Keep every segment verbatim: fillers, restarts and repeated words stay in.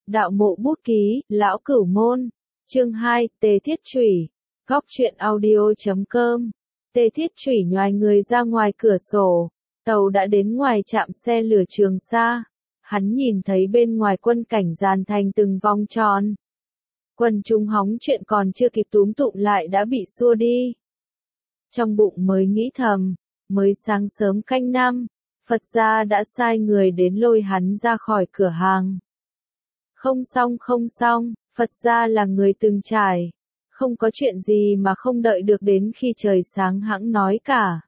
Đạo mộ bút ký, Lão Cửu Môn. Chương hai, Tề Thiết Chủy. Góc truyện audio chấm com. Tề Thiết Chủy nhoài người ra ngoài cửa sổ. Tàu đã đến ngoài trạm xe lửa Trường Sa. Hắn nhìn thấy bên ngoài quân cảnh dàn thành từng vòng tròn. Quần chúng hóng chuyện còn chưa kịp túm tụm lại đã bị xua đi. Trong bụng mới nghĩ thầm, mới sáng sớm canh năm, Phật gia đã sai người đến lôi hắn ra khỏi cửa hàng. Không xong không xong, Phật gia là người từng trải. Không có chuyện gì mà không đợi được đến khi trời sáng hẵng nói cả.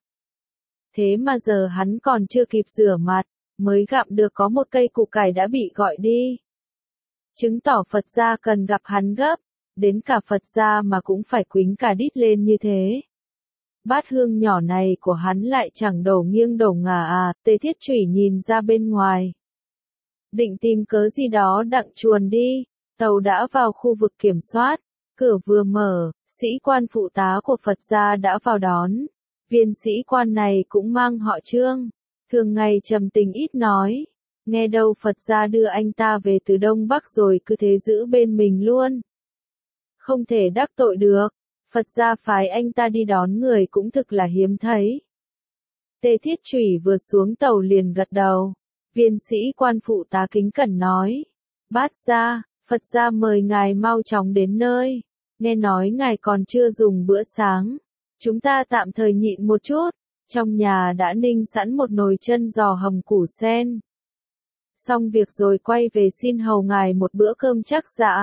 Thế mà giờ hắn còn chưa kịp rửa mặt, mới gặm được có một cây củ cải đã bị gọi đi. Chứng tỏ Phật gia cần gặp hắn gấp, đến cả Phật gia mà cũng phải quýnh cả đít lên như thế. Bát hương nhỏ này của hắn lại chẳng đổ nghiêng đổ ngả à, Tề Thiết Chủy nhìn ra bên ngoài. Định tìm cớ gì đó đặng chuồn đi, tàu đã vào khu vực kiểm soát, cửa vừa mở, sĩ quan phụ tá của Phật gia đã vào đón. Viên sĩ quan này cũng mang họ Trương, thường ngày trầm tình ít nói, nghe đâu Phật gia đưa anh ta về từ Đông Bắc rồi cứ thế giữ bên mình luôn. Không thể đắc tội được, Phật gia phái anh ta đi đón người cũng thực là hiếm thấy. Tề Thiết Chủy vừa xuống tàu liền gật đầu. Viên sĩ quan phụ tá kính cẩn nói, bát gia, Phật gia mời ngài mau chóng đến nơi, nghe nói ngài còn chưa dùng bữa sáng, chúng ta tạm thời nhịn một chút, trong nhà đã ninh sẵn một nồi chân giò hầm củ sen. Xong việc rồi quay về xin hầu ngài một bữa cơm chắc dạ.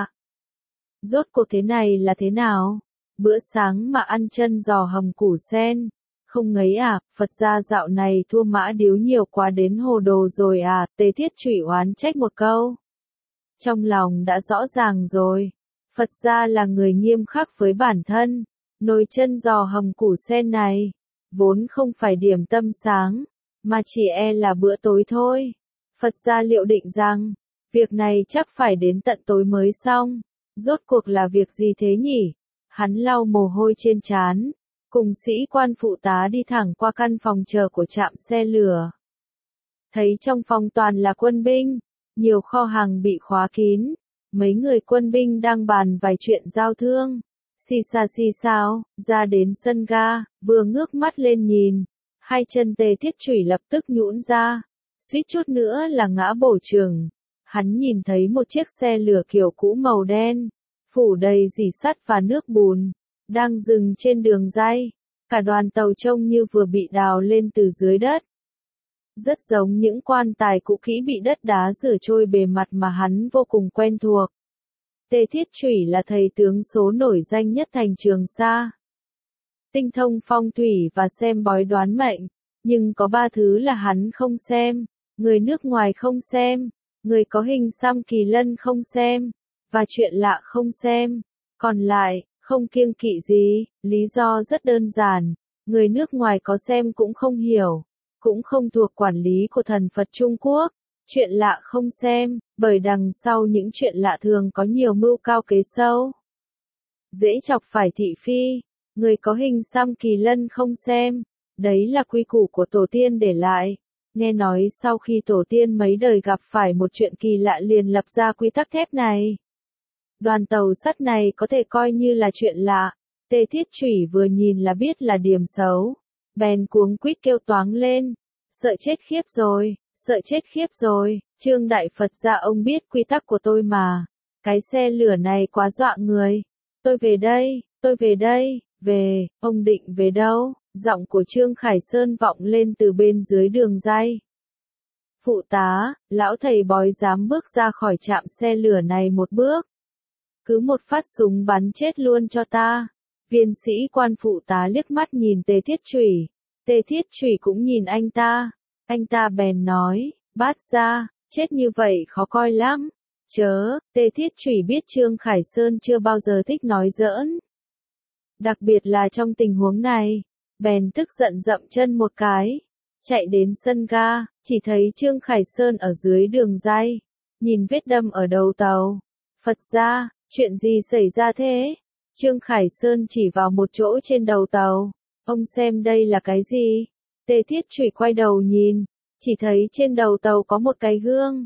Rốt cuộc thế này là thế nào? Bữa sáng mà ăn chân giò hầm củ sen. Không ngấy à, Phật gia dạo này thua mã điếu nhiều quá đến hồ đồ rồi à, Tề Thiết Chủy oán trách một câu. Trong lòng đã rõ ràng rồi, Phật gia là người nghiêm khắc với bản thân, nồi chân giò hầm củ sen này, vốn không phải điểm tâm sáng, mà chỉ e là bữa tối thôi. Phật gia liệu định rằng, việc này chắc phải đến tận tối mới xong, rốt cuộc là việc gì thế nhỉ? Hắn lau mồ hôi trên trán. Cùng sĩ quan phụ tá đi thẳng qua căn phòng chờ của trạm xe lửa. Thấy trong phòng toàn là quân binh, nhiều kho hàng bị khóa kín, mấy người quân binh đang bàn vài chuyện giao thương. Xì xà xì xào, ra đến sân ga, vừa ngước mắt lên nhìn, hai chân Tề Thiết Chủy lập tức nhũn ra, suýt chút nữa là ngã bổ chừng. Hắn nhìn thấy một chiếc xe lửa kiểu cũ màu đen, phủ đầy rỉ sắt và nước bùn, đang dừng trên đường ray, cả đoàn tàu trông như vừa bị đào lên từ dưới đất. Rất giống những quan tài cũ kỹ bị đất đá rửa trôi bề mặt mà hắn vô cùng quen thuộc. Tề Thiết Chủy là thầy tướng số nổi danh nhất thành Trường Sa. Tinh thông phong thủy và xem bói đoán mệnh, nhưng có ba thứ là hắn không xem, người nước ngoài không xem, người có hình xăm kỳ lân không xem, và chuyện lạ không xem. Còn lại, không kiêng kỵ gì, lý do rất đơn giản, người nước ngoài có xem cũng không hiểu, cũng không thuộc quản lý của thần Phật Trung Quốc, chuyện lạ không xem, bởi đằng sau những chuyện lạ thường có nhiều mưu cao kế sâu. Dễ chọc phải thị phi, người có hình xăm kỳ lân không xem, đấy là quy củ của tổ tiên để lại, nghe nói sau khi tổ tiên mấy đời gặp phải một chuyện kỳ lạ liền lập ra quy tắc thép này. Đoàn tàu sắt này có thể coi như là chuyện lạ, Tề Thiết Chủy vừa nhìn là biết là điểm xấu, bèn cuống quýt kêu toáng lên, sợ chết khiếp rồi, sợ chết khiếp rồi, Trương Đại Phật gia ông biết quy tắc của tôi mà, cái xe lửa này quá dọa người, tôi về đây, tôi về đây, về, ông định về đâu? Giọng của Trương Khải Sơn vọng lên từ bên dưới đường ray. Phụ tá, lão thầy bói dám bước ra khỏi trạm xe lửa này một bước. Cứ một phát súng bắn chết luôn cho ta. Viên sĩ quan phụ tá liếc mắt nhìn Tề Thiết Chủy. Tề Thiết Chủy cũng nhìn anh ta. Anh ta bèn nói, bát gia, chết như vậy khó coi lắm. Chớ, Tề Thiết Chủy biết Trương Khải Sơn chưa bao giờ thích nói giỡn. Đặc biệt là trong tình huống này, bèn tức giận dậm chân một cái. Chạy đến sân ga, chỉ thấy Trương Khải Sơn ở dưới đường ray. Nhìn vết đâm ở đầu tàu. Phật gia, chuyện gì xảy ra thế? Trương Khải Sơn chỉ vào một chỗ trên đầu tàu. Ông xem đây là cái gì? Tề Thiết Chủy quay đầu nhìn, chỉ thấy trên đầu tàu có một cái gương.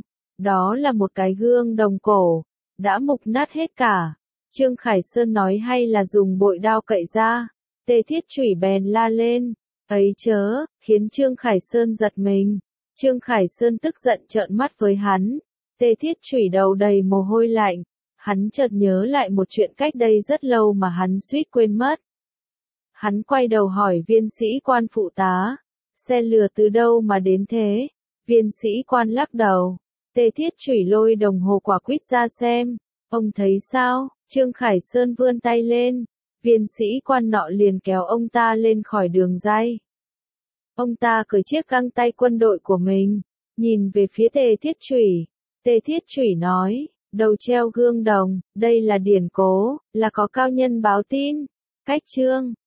Đó là một cái gương đồng cổ, đã mục nát hết cả. Trương Khải Sơn nói hay là dùng bội đao cậy ra. Tề Thiết Chủy bèn la lên, ấy chớ, khiến Trương Khải Sơn giật mình. Trương Khải Sơn tức giận trợn mắt với hắn. Tề Thiết Chủy đầu đầy mồ hôi lạnh. Hắn chợt nhớ lại một chuyện cách đây rất lâu mà hắn suýt quên mất. Hắn quay đầu hỏi viên sĩ quan phụ tá, xe lừa từ đâu mà đến thế? Viên sĩ quan lắc đầu. Tề Thiết Chủy lôi đồng hồ quả quýt ra xem. Ông thấy sao? Trương Khải Sơn vươn tay lên. Viên sĩ quan nọ liền kéo ông ta lên khỏi đường ray. Ông ta cởi chiếc găng tay quân đội của mình, nhìn về phía Tề Thiết Chủy. Tề Thiết Chủy nói, đầu treo gương đồng, đây là điển cố, là có cao nhân báo tin. Cách chương